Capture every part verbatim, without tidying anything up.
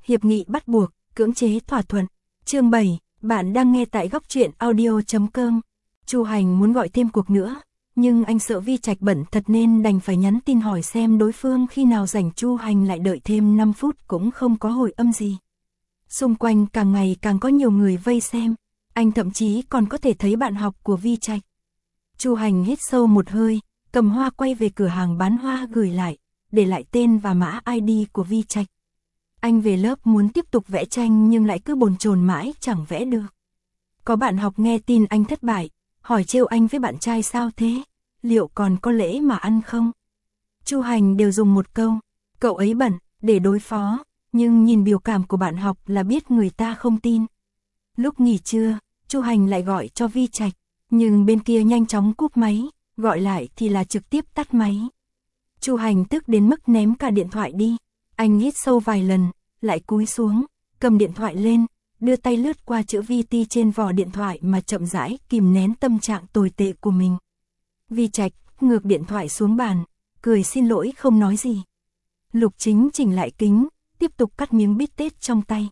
hiệp nghị bắt buộc, cưỡng chế thỏa thuận. Chương bảy, bạn đang nghe tại góc truyện audio chấm com. Chu Hành muốn gọi thêm cuộc nữa, nhưng anh sợ Vi Trạch bận thật nên đành phải nhắn tin hỏi xem đối phương khi nào rảnh. Chu Hành lại đợi thêm năm phút cũng không có hồi âm gì. Xung quanh càng ngày càng có nhiều người vây xem, anh thậm chí còn có thể thấy bạn học của Vi Trạch. Chu Hành hít sâu một hơi, cầm hoa quay về cửa hàng bán hoa gửi lại, để lại tên và mã i đê của Vi Trạch. Anh về lớp muốn tiếp tục vẽ tranh nhưng lại cứ bồn chồn mãi chẳng vẽ được. Có bạn học nghe tin anh thất bại, hỏi trêu anh với bạn trai sao thế, liệu còn có lễ mà ăn không? Chu Hành đều dùng một câu, cậu ấy bận, để đối phó, nhưng nhìn biểu cảm của bạn học là biết người ta không tin. Lúc nghỉ trưa, Chu Hành lại gọi cho Vi Trạch, nhưng bên kia nhanh chóng cúp máy, gọi lại thì là trực tiếp tắt máy. Chu Hành tức đến mức ném cả điện thoại đi, anh hít sâu vài lần, lại cúi xuống, cầm điện thoại lên, đưa tay lướt qua chữ vê tê trên vỏ điện thoại mà chậm rãi kìm nén tâm trạng tồi tệ của mình. Vi Trạch ngược điện thoại xuống bàn, cười xin lỗi không nói gì. Lục Chính chỉnh lại kính, tiếp tục cắt miếng bít tết trong tay.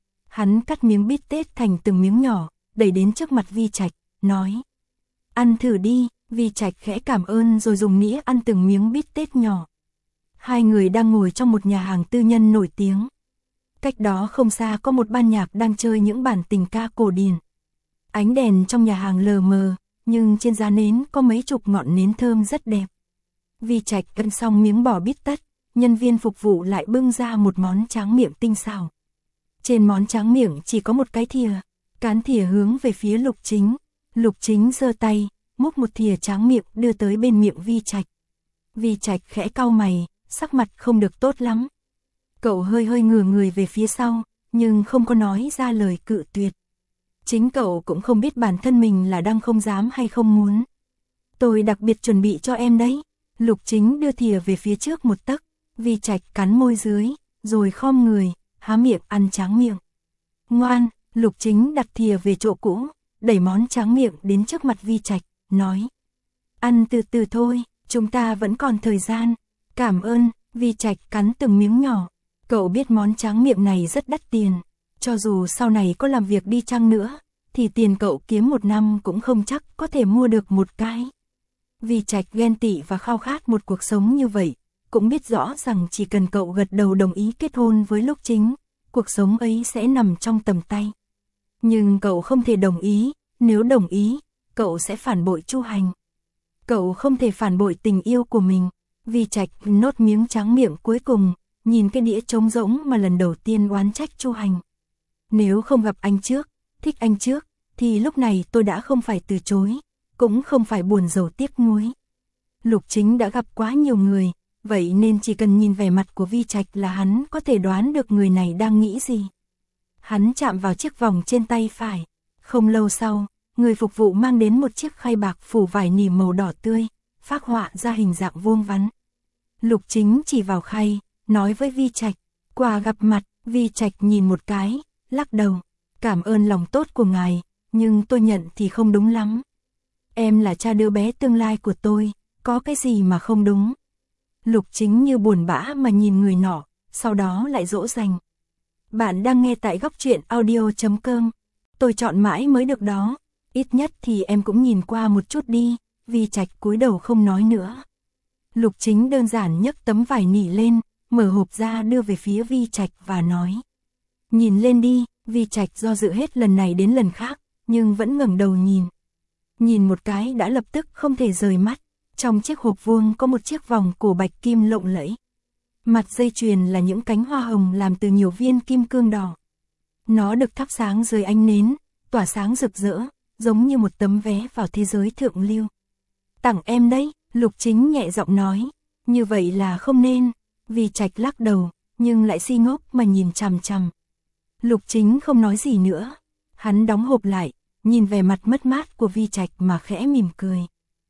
Hắn cắt miếng bít tết thành từng miếng nhỏ, đẩy đến trước mặt Vi Trạch, nói: "Ăn thử đi." Vi Trạch khẽ cảm ơn rồi dùng nĩa ăn từng miếng bít tết nhỏ. Hai người đang ngồi trong một nhà hàng tư nhân nổi tiếng. Cách đó không xa có một ban nhạc đang chơi những bản tình ca cổ điển. Ánh đèn trong nhà hàng lờ mờ, nhưng trên giá nến có mấy chục ngọn nến thơm rất đẹp. Vi Trạch ăn xong miếng bò bít tết, nhân viên phục vụ lại bưng ra một món tráng miệng tinh xảo. Trên món tráng miệng chỉ có một cái thìa, cán thìa hướng về phía Lục Chính. Lục Chính giơ tay, múc một thìa tráng miệng đưa tới bên miệng Vi Trạch. Vi Trạch khẽ cau mày, sắc mặt không được tốt lắm. Cậu hơi hơi ngửa người về phía sau, nhưng không có nói ra lời cự tuyệt. Chính cậu cũng không biết bản thân mình là đang không dám hay không muốn. "Tôi đặc biệt chuẩn bị cho em đấy." Lục Chính đưa thìa về phía trước một tấc, Vi Trạch cắn môi dưới, rồi khom người, há miệng ăn tráng miệng. "Ngoan." Lục Chính đặt thìa về chỗ cũ, đẩy món tráng miệng đến trước mặt Vi Trạch, nói: "Ăn từ từ thôi, chúng ta vẫn còn thời gian." "Cảm ơn." Vi Trạch cắn từng miếng nhỏ. Cậu biết món tráng miệng này rất đắt tiền, cho dù sau này có làm việc đi chăng nữa, thì tiền cậu kiếm một năm cũng không chắc có thể mua được một cái. Vi Trạch ghen tị và khao khát một cuộc sống như vậy, cũng biết rõ rằng chỉ cần cậu gật đầu đồng ý kết hôn với Lục Chính, cuộc sống ấy sẽ nằm trong tầm tay. Nhưng cậu không thể đồng ý, nếu đồng ý, cậu sẽ phản bội Chu Hành. Cậu không thể phản bội tình yêu của mình. Vi Trạch nốt miếng tráng miệng cuối cùng, nhìn cái đĩa trống rỗng mà lần đầu tiên oán trách Chu Hành. "Nếu không gặp anh trước, thích anh trước, thì lúc này tôi đã không phải từ chối, cũng không phải buồn rầu tiếc nuối." Lục Chính đã gặp quá nhiều người, vậy nên chỉ cần nhìn vẻ mặt của Vi Trạch là hắn có thể đoán được người này đang nghĩ gì. Hắn chạm vào chiếc vòng trên tay phải. Không lâu sau, người phục vụ mang đến một chiếc khay bạc phủ vải nỉ màu đỏ tươi, phác họa ra hình dạng vuông vắn. Lục Chính chỉ vào khay, nói với Vi Trạch: "Quà gặp mặt." Vi Trạch nhìn một cái, lắc đầu: "Cảm ơn lòng tốt của ngài, nhưng tôi nhận thì không đúng lắm. Em là cha đứa bé tương lai của tôi, có cái gì mà không đúng?" Lục Chính như buồn bã mà nhìn người nọ, sau đó lại dỗ dành: "Bạn đang nghe tại góc truyện audio chấm com. Tôi chọn mãi mới được đó, ít nhất thì em cũng nhìn qua một chút đi." Vi Trạch cúi đầu không nói nữa. Lục Chính đơn giản nhấc tấm vải nỉ lên, mở hộp ra đưa về phía Vi Trạch và nói: "Nhìn lên đi." Vi Trạch do dự hết lần này đến lần khác, nhưng vẫn ngẩng đầu nhìn. Nhìn một cái đã lập tức không thể rời mắt. Trong chiếc hộp vuông có một chiếc vòng cổ bạch kim lộng lẫy. Mặt dây chuyền là những cánh hoa hồng làm từ nhiều viên kim cương đỏ. Nó được thắp sáng dưới ánh nến, tỏa sáng rực rỡ, giống như một tấm vé vào thế giới thượng lưu. "Tặng em đấy." Lục Chính nhẹ giọng nói. "Như vậy là không nên." Vi Trạch lắc đầu, nhưng lại si ngốc mà nhìn chằm chằm. Lục Chính không nói gì nữa. Hắn đóng hộp lại, nhìn vẻ mặt mất mát của Vi Trạch mà khẽ mỉm cười.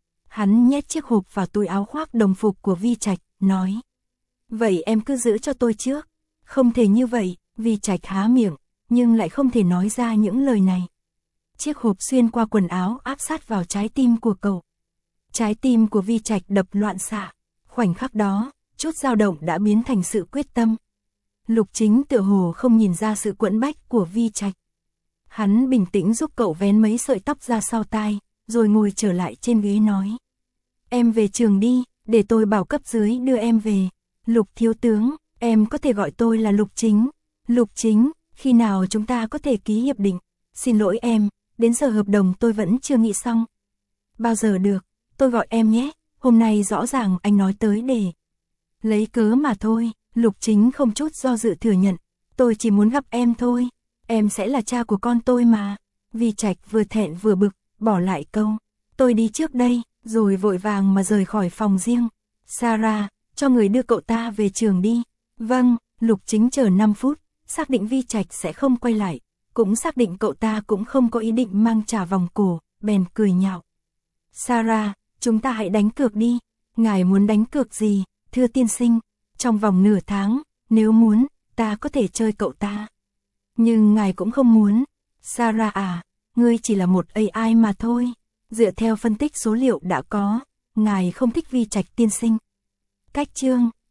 Hắn nhét chiếc hộp vào túi áo khoác đồng phục của Vi Trạch, nói: "Vậy em cứ giữ cho tôi trước." "Không thể như vậy." Vi Trạch há miệng, nhưng lại không thể nói ra những lời này. Chiếc hộp xuyên qua quần áo áp sát vào trái tim của cậu. Trái tim của Vi Trạch đập loạn xạ. Khoảnh khắc đó, chút dao động đã biến thành sự quyết tâm. Lục Chính tựa hồ không nhìn ra sự quẫn bách của Vi Trạch. Hắn bình tĩnh giúp cậu vén mấy sợi tóc ra sau tai, rồi ngồi trở lại trên ghế nói. Em về trường đi, để tôi bảo cấp dưới đưa em về. Lục thiếu tướng, em có thể gọi tôi là Lục Chính. Lục Chính, khi nào chúng ta có thể ký hiệp định? Xin lỗi em, đến giờ hợp đồng tôi vẫn chưa nghĩ xong. Bao giờ được, tôi gọi em nhé, hôm nay rõ ràng anh nói tới để lấy cớ mà thôi. Lục Chính không chút do dự thừa nhận, tôi chỉ muốn gặp em thôi, em sẽ là cha của con tôi mà. Vi Trạch vừa thẹn vừa bực, bỏ lại câu, tôi đi trước đây, rồi vội vàng mà rời khỏi phòng riêng. Sarah, cho người đưa cậu ta về trường đi. Vâng. Lục Chính chờ năm phút, xác định Vi Trạch sẽ không quay lại, cũng xác định cậu ta cũng không có ý định mang trả vòng cổ, bèn cười nhạo. Sarah, chúng ta hãy đánh cược đi. Ngài muốn đánh cược gì, thưa tiên sinh? Trong vòng nửa tháng, nếu muốn, ta có thể chơi cậu ta. Nhưng ngài cũng không muốn. Sarah à, ngươi chỉ là một a i mà thôi. Dựa theo phân tích số liệu đã có, ngài không thích Vi Trạch tiên sinh. Cách chương